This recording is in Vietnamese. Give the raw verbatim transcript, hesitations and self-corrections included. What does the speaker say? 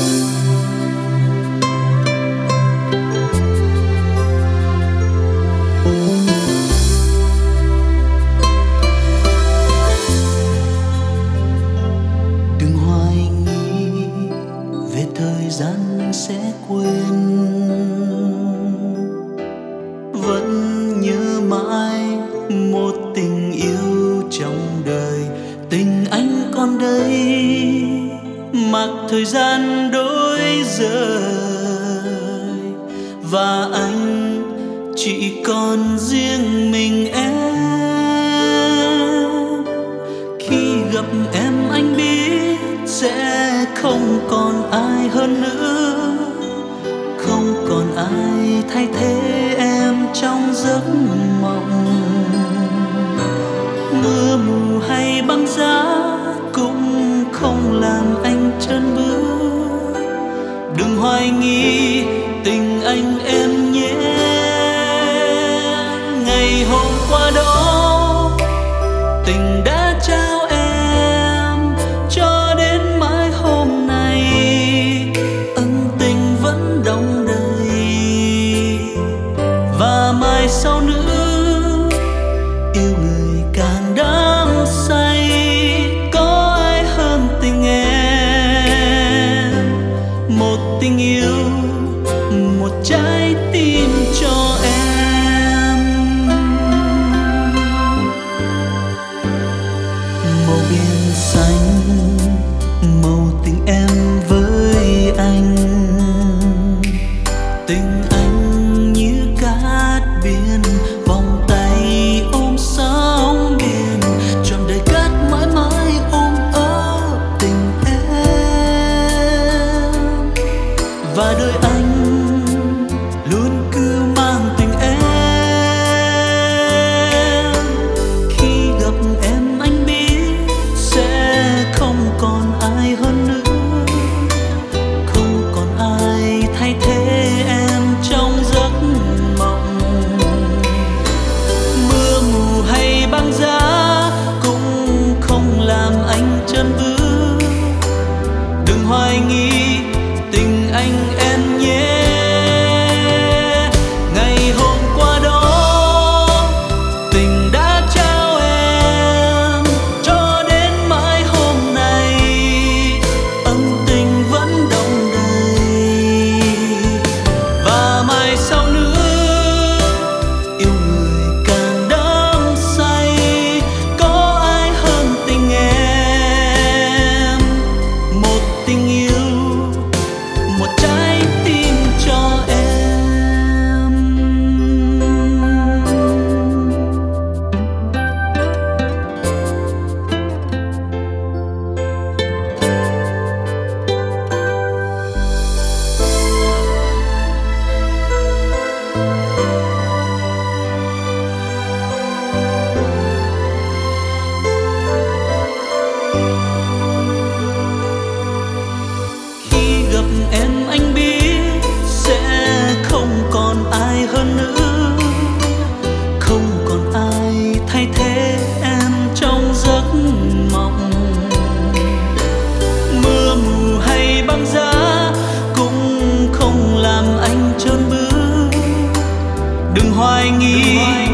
Đừng hoài nghi về thời gian anh sẽ quên, vẫn nhớ mãi một tình yêu trong đời. Tình anh còn đây, mặc thời gian đổi rời, và anh chỉ còn riêng mình em. Khi gặp em anh biết sẽ không còn ai hơn nữa, không còn ai thay thế em trong giấc mộng. Mưa mù hay băng giá cũng không làm anh chân bước. Đừng hoài nghi tình anh em nhé. Ngày hôm qua đó tình đã trao em, cho đến mãi hôm nay ân tình vẫn đong đầy. Và mai sau nữa yêu người càng đắm say, có ai hơn tình em. Một tình yêu, một trái tim cho em. Màu biển xanh, màu tình em với anh. Tình anh như cát biển, vòng tay ôm sóng biển, trọn đời cát mãi mãi ôm ấp tình em. Và đời anh luôn cứ mang tình em. Khi gặp em anh biết sẽ không còn ai hơn nữa, không còn ai thay thế em trong giấc mộng. Mưa mù hay băng giá cũng không làm anh chân bước. Đừng hoài nghi tình anh em nhé. Ngày hôm qua đó tình đã trao em, cho đến mãi hôm nay ân tình vẫn đong đầy. Và mai sau nữa yêu người càng đắm say, có ai hơn tình em. Một tình yêu, một trái tim cho em. Khi gặp em anh biết sẽ không còn ai hơn nữa, không còn ai thay thế em trong giấc mộng. Mưa mù hay băng giá cũng không làm anh chôn bước. Đừng hoài nghi